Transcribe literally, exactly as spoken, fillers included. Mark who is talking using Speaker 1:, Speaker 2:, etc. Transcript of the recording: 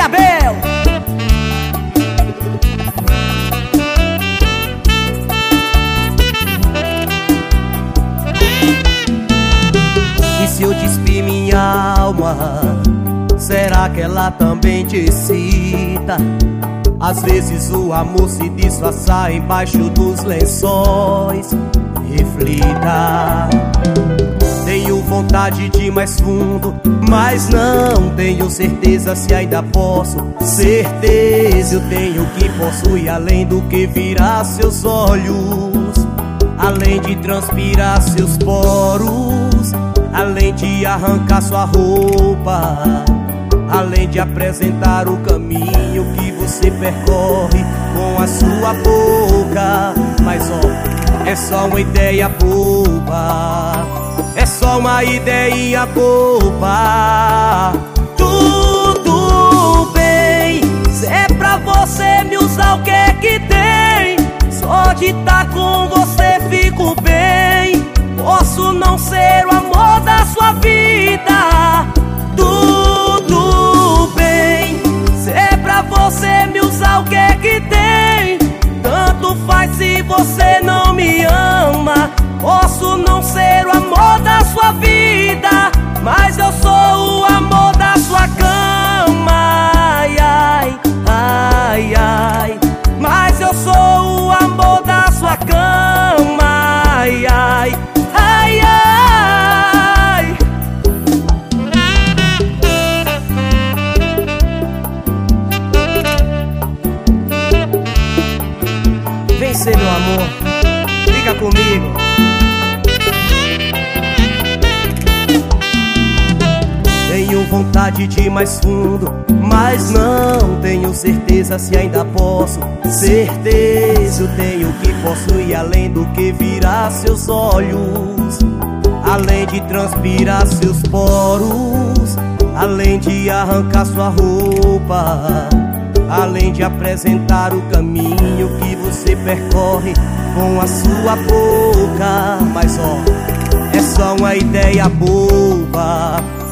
Speaker 1: Abel.
Speaker 2: E se eu despir minha alma, será que ela também te excita? Às vezes o amor se disfarça embaixo dos lençóis. Reflita. Tenho vontade de ir mais fundo, mas não tenho certeza se ainda posso. Certeza eu tenho que posso ir além do que virar seus olhos, além de transpirar seus poros, além de arrancar sua roupa, além de apresentar o caminho que você percorre com a sua boca. Mas ó, é só uma ideia boba, é só uma ideia boba. Tudo bem, se é pra você me usar, o que é que tem? Só de estar com você fico bem. Posso não ser o amor da sua vida. Tudo bem, se é pra você me usar, o que é que tem? Tanto faz se você não me ama. Posso não ser o amor da sua vida, mas eu sou o amor da sua cama. Ai, ai, ai, ai. Mas eu sou o amor da sua cama. Ai, ai, ai, ai. Vem ser meu amor, fica comigo. Tenho vontade de ir mais fundo, mas não tenho certeza se ainda posso. Certeza eu tenho que posso ir além do que virar seus olhos, além de transpirar seus poros, além de arrancar sua roupa, além de apresentar o caminho que você percorre com a sua boca. Mas ó, é só uma ideia boba,